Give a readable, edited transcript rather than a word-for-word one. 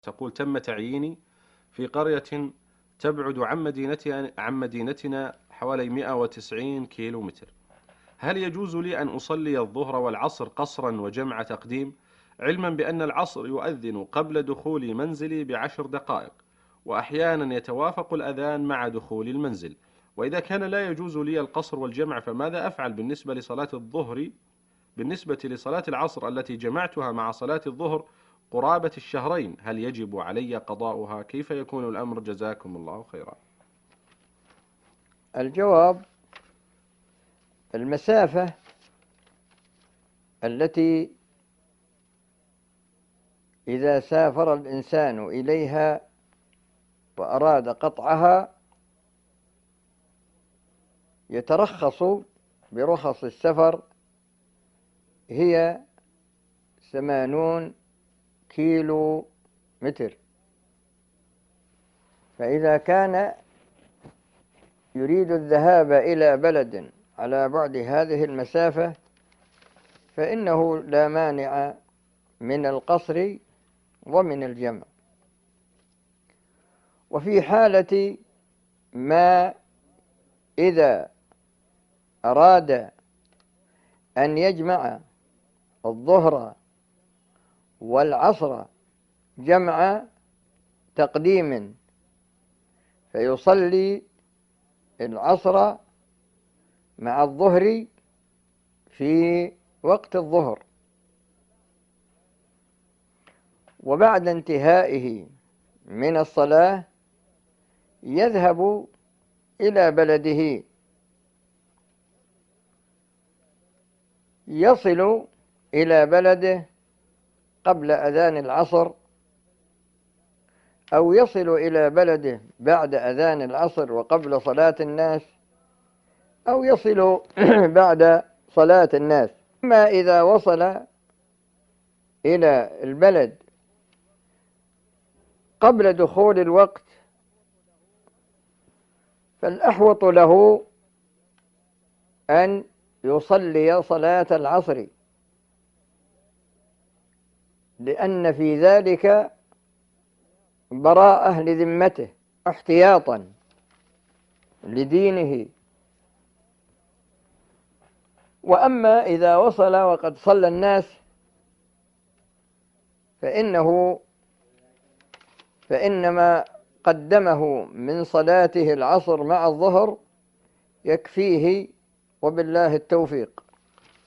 تقول: تم تعييني في قرية تبعد عن مدينتنا حوالي 190 كيلو متر. هل يجوز لي أن أصلي الظهر والعصر قصرا وجمع تقديم، علما بأن العصر يؤذن قبل دخول منزلي ب10 دقائق، وأحيانا يتوافق الأذان مع دخول المنزل؟ وإذا كان لا يجوز لي القصر والجمع، فماذا أفعل بالنسبة لصلاة الظهر؟ بالنسبة لصلاة العصر التي جمعتها مع صلاة الظهر قرابة الشهرين، هل يجب علي قضاؤها؟ كيف يكون الأمر؟ جزاكم الله خيرا. الجواب: المسافة التي إذا سافر الإنسان إليها وأراد قطعها يترخص برخص السفر، هي 80 كيلو متر. فإذا كان يريد الذهاب إلى بلد على بعد هذه المسافة فإنه لا مانع من القصر ومن الجمع. وفي حالة ما إذا أراد أن يجمع الظهر والعصر جمع تقديم، فيصلي العصر مع الظهر في وقت الظهر، وبعد انتهائه من الصلاة يذهب إلى بلده، يصل إلى بلده قبل أذان العصر، أو يصل إلى بلده بعد أذان العصر وقبل صلاة الناس، أو يصل بعد صلاة الناس. أما إذا وصل إلى البلد قبل دخول الوقت فالأحوط له أن يصلي صلاة العصر، لأن في ذلك براءة لذمته، احتياطا لدينه. وأما إذا وصل وقد صلى الناس فإنما قدمه من صلاته العصر مع الظهر يكفيه، وبالله التوفيق.